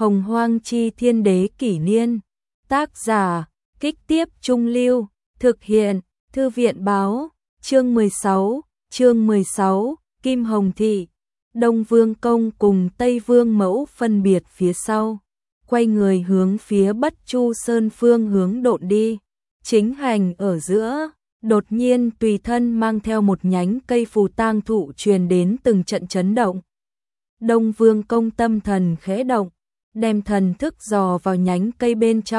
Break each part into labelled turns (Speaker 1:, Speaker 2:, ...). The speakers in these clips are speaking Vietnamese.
Speaker 1: Hồng Hoang Chi Thiên Đế Kỷ Niên. Tác giả, Kích Tiếp Trung Lưu. Thực hiện, Thư viện Báo. Chương 16, Kim Hồng Thị. Đông Vương Công cùng Tây Vương Mẫu phân biệt phía sau, quay người hướng phía Bất Chu Sơn phương hướng độn đi. Chính hành ở giữa, đột nhiên tùy thân mang theo một nhánh cây phù tang thụ truyền đến từng trận chấn động. Đông Vương Công tâm thần khẽ động, đem thần thức dò vào nhánh cây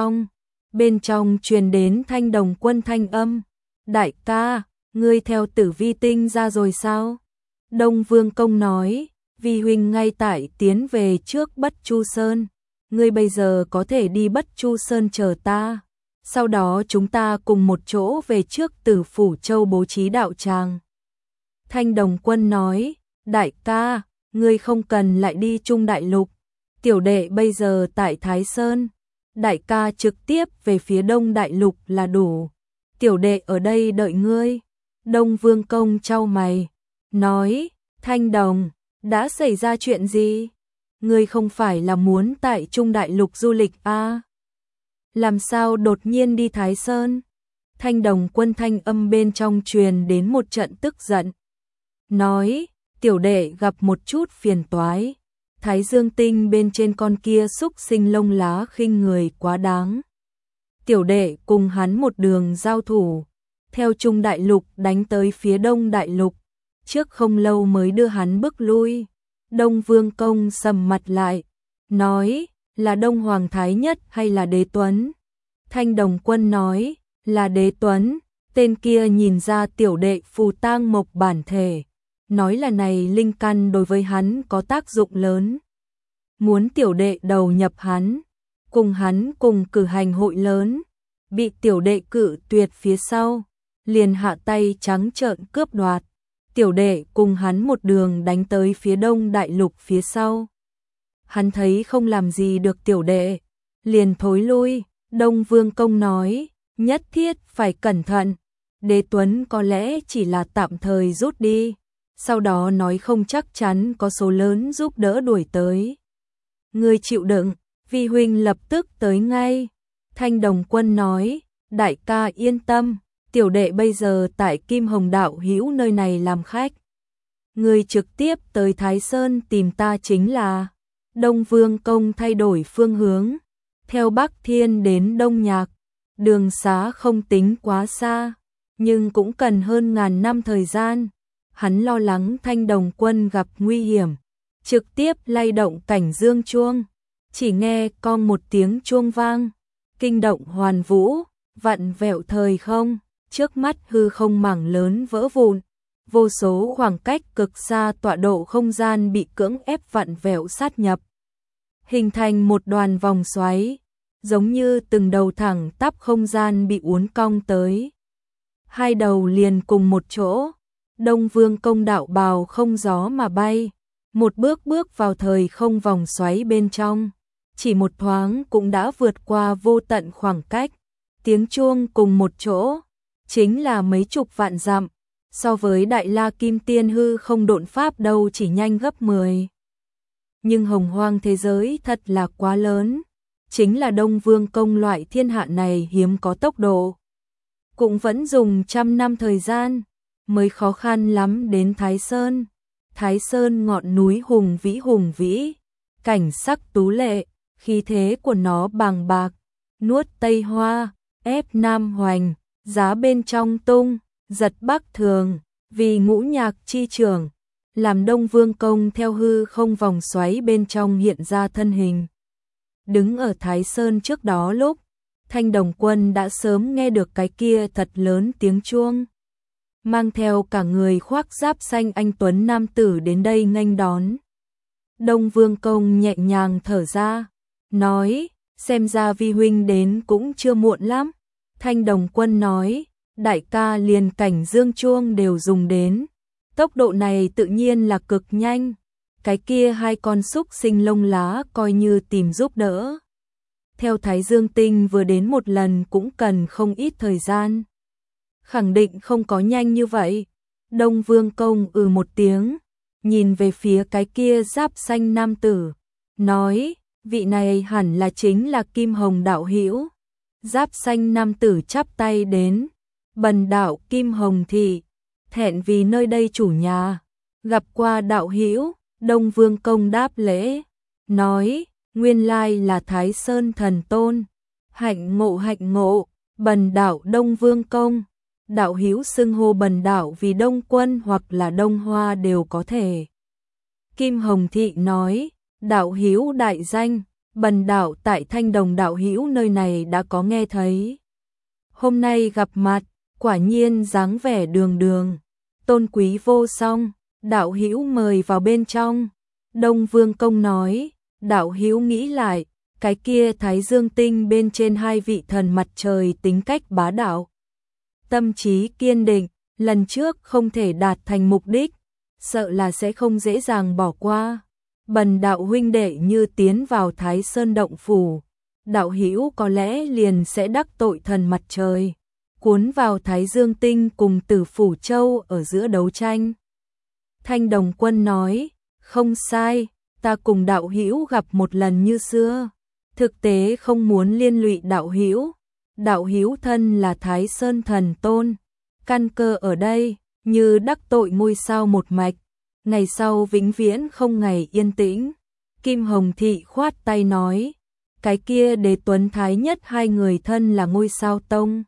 Speaker 1: bên trong truyền đến Thanh Đồng Quân thanh âm. Đại ca, ngươi theo Tử Vi Tinh ra rồi sao? Đông Vương Công nói, Vi huynh ngay tại tiến về trước Bất Chu Sơn, ngươi bây giờ có thể đi Bất Chu Sơn chờ ta. Sau đó chúng ta cùng một chỗ về trước Tử Phủ Châu bố trí đạo tràng. Thanh Đồng Quân nói, đại ca, ngươi không cần lại đi Trung Đại Lục. Tiểu đệ bây giờ tại Thái Sơn, đại ca trực tiếp về phía Đông Đại Lục là đủ. Tiểu đệ ở đây đợi ngươi. Đông Vương Công chau mày, nói, Thanh Đồng, đã xảy ra chuyện gì? Ngươi không phải là muốn tại Trung Đại Lục du lịch à? Làm sao đột nhiên đi Thái Sơn? Thanh Đồng Quân thanh âm bên trong truyền đến một trận tức giận. Nói, tiểu đệ gặp một chút phiền toái. Thái Dương Tinh bên trên con kia xúc sinh lông lá khinh người quá đáng. Tiểu đệ cùng hắn một đường giao thủ, theo Trung Đại Lục đánh tới phía Đông Đại Lục, trước không lâu mới đưa hắn bước lui. Đông Vương Công sầm mặt lại, nói, là Đông Hoàng Thái Nhất hay là Đế Tuấn? Thanh Đồng Quân nói, là Đế Tuấn. Tên kia nhìn ra tiểu đệ phù tang mộc bản thể, nói là này linh căn đối với hắn có tác dụng lớn. Muốn tiểu đệ đầu nhập hắn cùng cử hành hội lớn, bị tiểu đệ cự tuyệt phía sau, liền hạ tay trắng trợn cướp đoạt. Tiểu đệ cùng hắn một đường đánh tới phía Đông Đại Lục phía sau. Hắn thấy không làm gì được tiểu đệ, liền thối lui. Đông Vương Công nói, nhất thiết phải cẩn thận. Đế Tuấn có lẽ chỉ là tạm thời rút đi, sau đó nói không chắc chắn có số lớn giúp đỡ đuổi tới. Ngươi chịu đựng, Vi huynh lập tức tới ngay. Thanh Đồng Quân nói, đại ca yên tâm, tiểu đệ bây giờ tại Kim Hồng đạo hữu nơi này làm khách. Ngươi trực tiếp tới Thái Sơn tìm ta chính là. Đông Vương Công thay đổi phương hướng, theo Bắc Thiên đến Đông Nhạc, đường xá không tính quá xa, nhưng cũng cần hơn 1000 năm thời gian. Hắn lo lắng Thanh Đồng Quân gặp nguy hiểm, trực tiếp lay động cảnh dương chuông, chỉ nghe cong một tiếng chuông vang, kinh động hoàn vũ, vặn vẹo thời không, trước mắt hư không mảng lớn vỡ vụn, vô số khoảng cách cực xa tọa độ không gian bị cưỡng ép vặn vẹo sát nhập, hình thành một đoàn vòng xoáy, giống như từng đầu thẳng tắp không gian bị uốn cong tới. Hai đầu liền cùng một chỗ. Đông Vương Công đạo bào không gió mà bay, một bước vào thời không vòng xoáy bên trong, chỉ một thoáng cũng đã vượt qua vô tận khoảng cách. Tiếng chuông cùng một chỗ, chính là mấy chục vạn dặm, so với Đại La Kim Tiên hư không độn pháp đâu chỉ nhanh gấp 10. Nhưng hồng hoang thế giới thật là quá lớn, chính là Đông Vương Công loại thiên hạ này hiếm có tốc độ, cũng vẫn dùng 100 năm thời gian mới khó khăn lắm đến Thái Sơn. Thái Sơn ngọn núi hùng vĩ, cảnh sắc tú lệ, khí thế của nó bàng bạc, nuốt Tây Hoa, ép Nam Hoành, giá bên trong tung, giật Bắc Thường, vì ngũ nhạc chi trưởng, làm Đông Vương Công theo hư không vòng xoáy bên trong hiện ra thân hình. Đứng ở Thái Sơn trước đó lúc, Thanh Đồng Quân đã sớm nghe được cái kia thật lớn tiếng chuông, mang theo cả người khoác giáp xanh anh tuấn nam tử đến đây nghênh đón. Đông Vương Công nhẹ nhàng thở ra, nói, xem ra Vi huynh đến cũng chưa muộn lắm. Thanh Đồng Quân nói, đại ca liền cảnh dương chuông đều dùng đến, tốc độ này tự nhiên là cực nhanh. Cái kia hai con xúc sinh lông lá coi như tìm giúp đỡ. Theo Thái Dương Tinh vừa đến một lần cũng cần không ít thời gian. Khẳng định không có nhanh như vậy. Đông Vương Công một tiếng, nhìn về phía cái kia giáp xanh nam tử, nói, vị này hẳn là chính là Kim Hồng đạo hữu. Giáp xanh nam tử chắp tay đến, bần đạo Kim Hồng thị, thẹn vì nơi đây chủ nhà, gặp qua đạo hữu. Đông Vương Công đáp lễ, nói, nguyên lai là Thái Sơn thần tôn, hạnh ngộ, bần đạo Đông Vương Công, đạo hữu xưng hô bần đạo vì Đông Quân hoặc là Đông Hoa đều có thể. Kim Hồng thị nói, đạo hữu đại danh, bần đạo tại Thanh Đồng đạo hữu nơi này đã có nghe thấy. Hôm nay gặp mặt, quả nhiên dáng vẻ đường đường, tôn quý vô song, đạo hữu mời vào bên trong. Đông Vương Công nói, đạo hữu nghĩ lại, cái kia Thái Dương Tinh bên trên hai vị thần mặt trời tính cách bá đạo, tâm trí kiên định, lần trước không thể đạt thành mục đích, sợ là sẽ không dễ dàng bỏ qua. Bần đạo huynh đệ như tiến vào Thái Sơn động phủ, đạo hữu có lẽ liền sẽ đắc tội thần mặt trời, cuốn vào Thái Dương Tinh cùng Tử Phủ Châu ở giữa đấu tranh. Thanh Đồng Quân nói, không sai, ta cùng đạo hữu gặp một lần như xưa, thực tế không muốn liên lụy đạo hữu. Đạo hữu thân là Thái Sơn thần tôn, căn cơ ở đây, như đắc tội ngôi sao một mạch, ngày sau vĩnh viễn không ngày yên tĩnh. Kim Hồng thị khoát tay nói, cái kia Đế Tuấn Thái Nhất hai người thân là ngôi sao tông,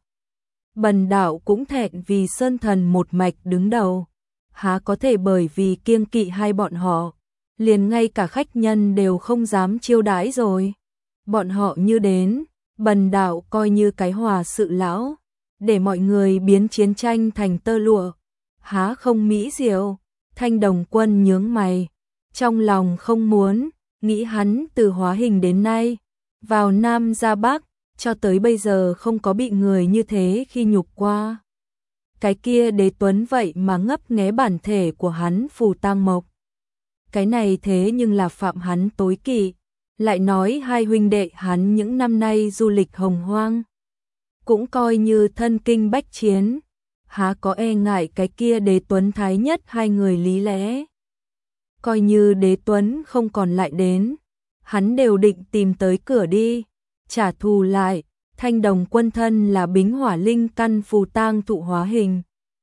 Speaker 1: bần đạo cũng thẹn vì Sơn thần một mạch đứng đầu, há có thể bởi vì kiêng kỵ hai bọn họ, liền ngay cả khách nhân đều không dám chiêu đãi rồi. Bọn họ như đến, bần đạo coi như cái hòa sự lão, để mọi người biến chiến tranh thành tơ lụa, há không mỹ diệu. Thanh Đồng Quân nhướng mày, trong lòng không muốn, nghĩ hắn từ hóa hình đến nay, vào Nam ra Bắc, cho tới bây giờ không có bị người như thế khi nhục qua. Cái kia Đế Tuấn vậy mà ngấp nghé bản thể của hắn Phù Tang Mộc. Cái này thế nhưng là phạm hắn tối kỵ, lại nói hai huynh đệ hắn những năm nay du lịch hồng hoang, cũng coi như thân kinh bách chiến, há có e ngại cái kia Đế Tuấn Thái Nhất hai người lý lẽ. Coi như Đế Tuấn không còn lại đến, hắn đều định tìm tới cửa đi, trả thù lại. Thanh Đồng Quân thân là Bính Hỏa Linh căn phù tang thụ hóa hình,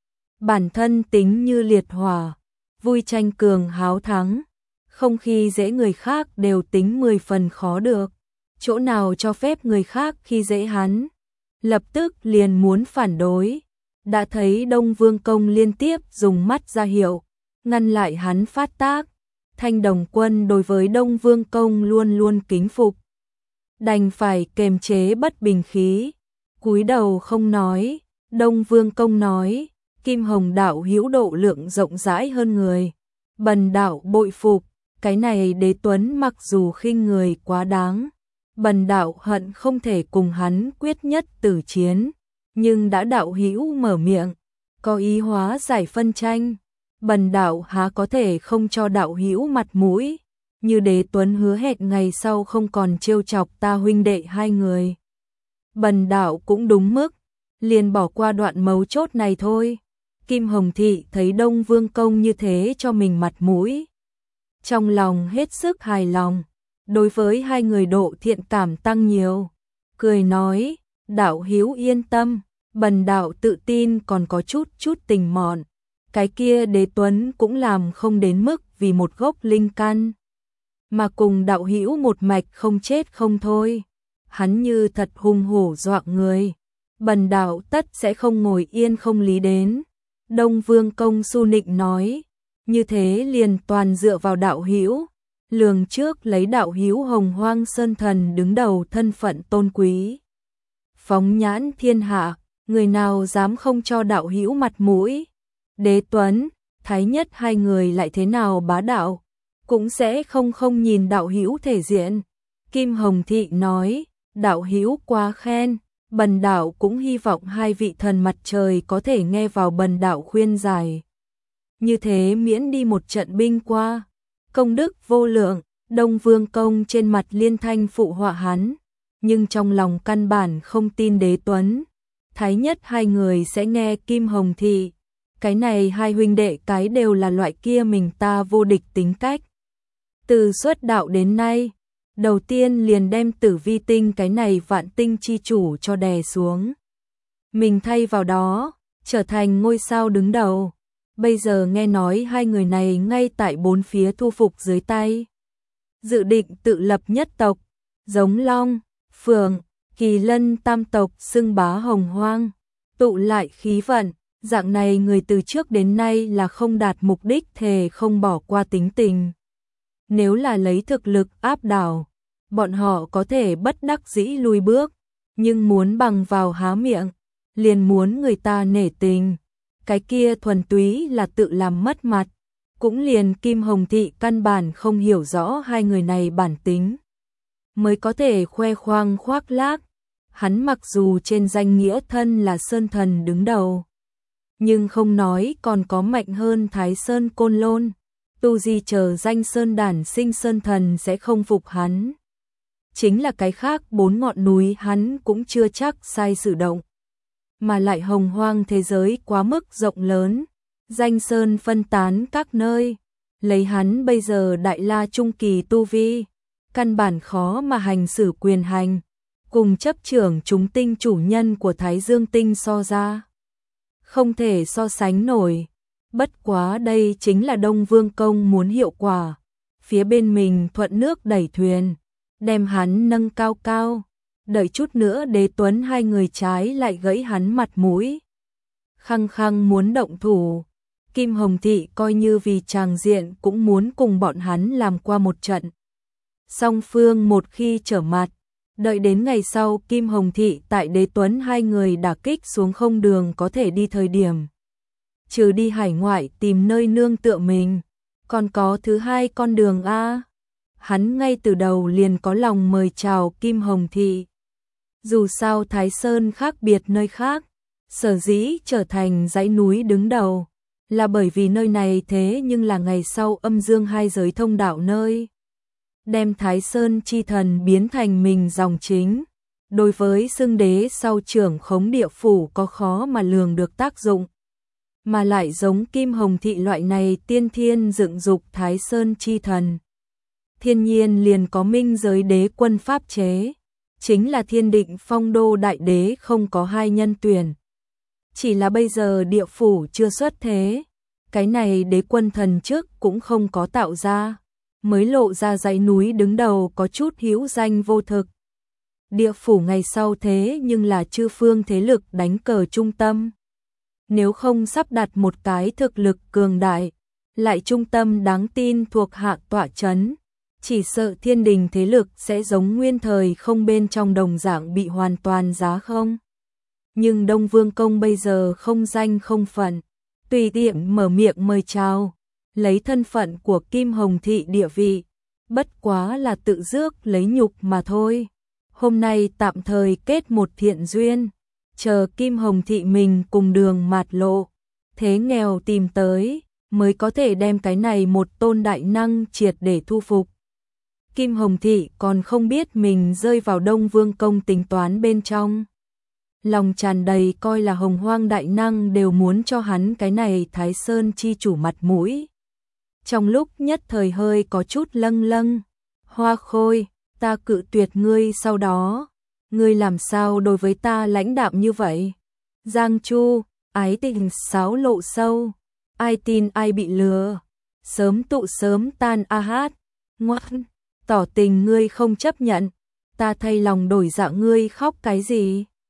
Speaker 1: bản thân tính như liệt hỏa, vui tranh cường háo thắng, không khi dễ người khác đều tính 10 phần khó được, chỗ nào cho phép người khác khi dễ hắn, lập tức liền muốn phản đối. Đã thấy Đông Vương Công liên tiếp dùng mắt ra hiệu, ngăn lại hắn phát tác. Thanh Đồng Quân đối với Đông Vương Công luôn luôn kính phục, đành phải kềm chế bất bình khí, cúi đầu không nói. Đông Vương Công nói, Kim Hồng đạo hữu độ lượng rộng rãi hơn người, bần đạo bội phục. Cái này Đế Tuấn mặc dù khinh người quá đáng, bần đạo hận không thể cùng hắn quyết nhất tử chiến, nhưng đã đạo hữu mở miệng, có ý hóa giải phân tranh, bần đạo há có thể không cho đạo hữu mặt mũi. Như Đế Tuấn hứa hẹn ngày sau không còn trêu chọc ta huynh đệ hai người, bần đạo cũng đúng mức, liền bỏ qua đoạn mấu chốt này thôi. Kim Hồng thị thấy Đông Vương Công như thế cho mình mặt mũi, trong lòng hết sức hài lòng, đối với hai người độ thiện cảm tăng nhiều, cười nói, đạo hữu yên tâm, bần đạo tự tin còn có chút tình mọn, cái kia Đế Tuấn cũng làm không đến mức vì một gốc linh căn mà cùng đạo hữu một mạch không chết không thôi, hắn như thật hung hổ dọa người, bần đạo tất sẽ không ngồi yên không lý đến. Đông Vương Công su nịnh nói, như thế liền toàn dựa vào đạo hữu, lường trước lấy đạo hữu Hồng Hoang Sơn Thần đứng đầu thân phận tôn quý, phóng nhãn thiên hạ, người nào dám không cho đạo hữu mặt mũi. Đế Tuấn, Thái Nhất hai người lại thế nào bá đạo, cũng sẽ không nhìn đạo hữu thể diện. Kim Hồng thị nói, đạo hữu quá khen, bần đạo cũng hy vọng hai vị thần mặt trời có thể nghe vào bần đạo khuyên giải, như thế miễn đi một trận binh qua, công đức vô lượng. Đông Vương Công trên mặt liên thanh phụ họa hắn, nhưng trong lòng căn bản không tin Đế Tuấn Thái Nhất hai người sẽ nghe Kim Hồng thị. Cái này hai huynh đệ cái đều là loại kia mình ta vô địch tính cách. Từ xuất đạo đến nay, đầu tiên liền đem Tử Vi Tinh cái này vạn tinh chi chủ cho đè xuống. Mình thay vào đó, trở thành ngôi sao đứng đầu. Bây giờ nghe nói hai người này ngay tại bốn phía thu phục dưới tay. Dự định tự lập nhất tộc, giống Long, Phượng, Kỳ Lân tam tộc xưng bá hồng hoang, tụ lại khí vận. Dạng này người từ trước đến nay là không đạt mục đích thề không bỏ qua tính tình. Nếu là lấy thực lực áp đảo, bọn họ có thể bất đắc dĩ lùi bước, nhưng muốn bằng vào há miệng, liền muốn người ta nể tình. Cái kia thuần túy là tự làm mất mặt, cũng liền Kim Hồng Thị căn bản không hiểu rõ hai người này bản tính, mới có thể khoe khoang khoác lác. Hắn mặc dù trên danh nghĩa thân là Sơn Thần đứng đầu, nhưng không nói còn có mạnh hơn Thái Sơn Côn Lôn, tu di chờ danh Sơn đản sinh Sơn Thần sẽ không phục hắn. Chính là cái khác 4 ngọn núi hắn cũng chưa chắc sai sử động. Mà lại hồng hoang thế giới quá mức rộng lớn, danh Sơn phân tán các nơi, lấy hắn bây giờ đại la trung kỳ tu vi, căn bản khó mà hành xử quyền hành, cùng chấp trưởng chúng tinh chủ nhân của Thái Dương Tinh so ra. Không thể so sánh nổi, bất quá đây chính là Đông Vương Công muốn hiệu quả, phía bên mình thuận nước đẩy thuyền, đem hắn nâng cao cao, đợi chút nữa Đế Tuấn hai người trái lại gãy hắn mặt mũi. Khăng khăng muốn động thủ, Kim Hồng Thị coi như vì tràng diện cũng muốn cùng bọn hắn làm qua một trận. Song phương một khi trở mặt, đợi đến ngày sau Kim Hồng Thị tại Đế Tuấn hai người đả kích xuống không đường có thể đi thời điểm, trừ đi hải ngoại tìm nơi nương tựa mình, còn có thứ hai con đường a. Hắn ngay từ đầu liền có lòng mời chào Kim Hồng Thị. Dù sao Thái Sơn khác biệt nơi khác, sở dĩ trở thành dãy núi đứng đầu, là bởi vì nơi này thế nhưng là ngày sau âm dương hai giới thông đạo nơi. Đem Thái Sơn chi thần biến thành mình dòng chính, đối với xưng đế sau trưởng khống địa phủ có khó mà lường được tác dụng. Mà lại giống Kim Hồng Thị loại này tiên thiên dựng dục Thái Sơn chi thần, thiên nhiên liền có minh giới đế quân pháp chế, chính là Thiên Định Phong Đô đại đế không có hai nhân tuyển. Chỉ là bây giờ địa phủ chưa xuất thế, cái này đế quân thần chức cũng không có tạo ra, mới lộ ra dãy núi đứng đầu có chút hữu danh vô thực. Địa phủ ngày sau thế nhưng là chư phương thế lực đánh cờ trung tâm. Nếu không sắp đặt một cái thực lực cường đại, lại trung tâm đáng tin thuộc hạ tọa chấn, chỉ sợ thiên đình thế lực sẽ giống nguyên thời không bên trong đồng dạng bị hoàn toàn giá không. Nhưng Đông Vương Công bây giờ không danh không phận, tùy tiện mở miệng mời chào, lấy thân phận của Kim Hồng Thị địa vị, bất quá là tự rước lấy nhục mà thôi. Hôm nay tạm thời kết một thiện duyên, chờ Kim Hồng Thị mình cùng đường mạt lộ, thế nghèo tìm tới, mới có thể đem cái này một tôn đại năng triệt để thu phục. Kim Hồng Thị còn không biết mình rơi vào Đông Vương Công tính toán bên trong. Lòng tràn đầy coi là hồng hoang đại năng đều muốn cho hắn cái này Thái Sơn chi chủ mặt mũi. Trong lúc nhất thời hơi có chút lâng lâng, Hoa Khôi, ta cự tuyệt ngươi sau đó, ngươi làm sao đối với ta lãnh đạm như vậy? Giang Chu, ái tình xáo lộ sâu, ai tin ai bị lừa, sớm tụ sớm tan a hát, ngoan, tỏ tình ngươi không chấp nhận, ta thay lòng đổi dạ ngươi khóc cái gì?